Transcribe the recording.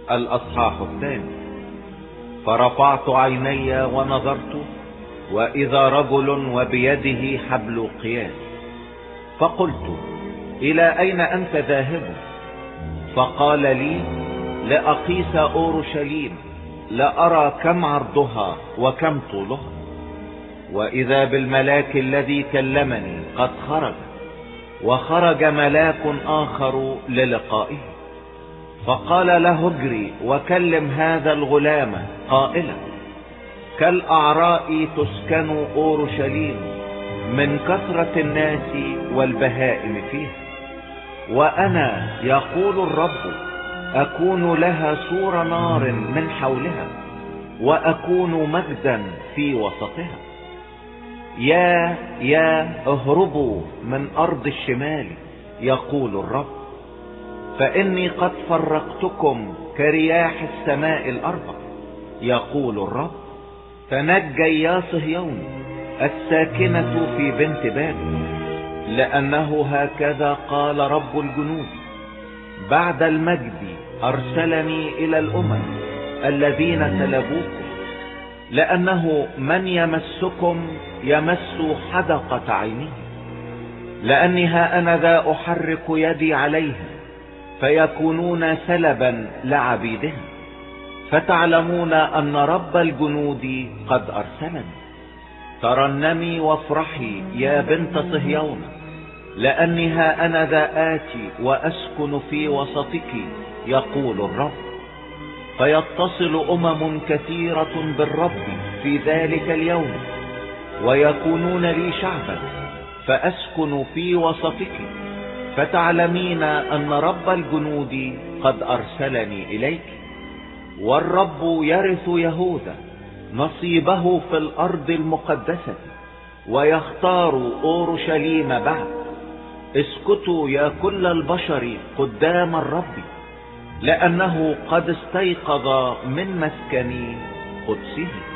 الأصحاح الثاني. فرفعت عيني ونظرت، وإذا رجل وبيده حبل قياس، فقلت: إلى أين أنت ذاهب؟ فقال لي: لأقيس أورشليم، لأرى كم عرضها وكم طولها. وإذا بالملاك الذي كلمني قد خرج، وخرج ملاك آخر للقائه، فقال له: اجري وكلم هذا الغلام قائلا: كالأعراء تسكن أورشليم من كثرة الناس والبهائم فيها، وأنا يقول الرب أكون لها سور نار من حولها، وأكون مجدا في وسطها. يا اهربوا من أرض الشمال، يقول الرب، فإني قد فرقتكم كرياح السماء الأربع، يقول الرب. تنجي يا صهيون الساكنة في بنت بابل، لأنه هكذا قال رب الجنود: بعد المجد أرسلني إلى الأمم الذين سلبوكم، لأنه من يمسكم يمس حدقة عينه، لأني ها أنا ذا أحرك يدي عليهم فيكونون سلبا لعبيدهم، فتعلمون أن رب الجنود قد أرسلني. ترنمي وافرحي يا بنت صهيون، لأني ها أنا ذا آتي وأسكن في وسطك، يقول الرب. فيتصل أمم كثيرة بالرب في ذلك اليوم، ويكونون لي شعبا، فأسكن في وسطك، فتعلمين أن رب الجنود قد أرسلني إليك. والرب يرث يهوذا نصيبه في الأرض المقدسة، ويختار أورشليم بعد. اسكتوا يا كل البشر قدام الرب، لأنه قد استيقظ من مسكن قدسه.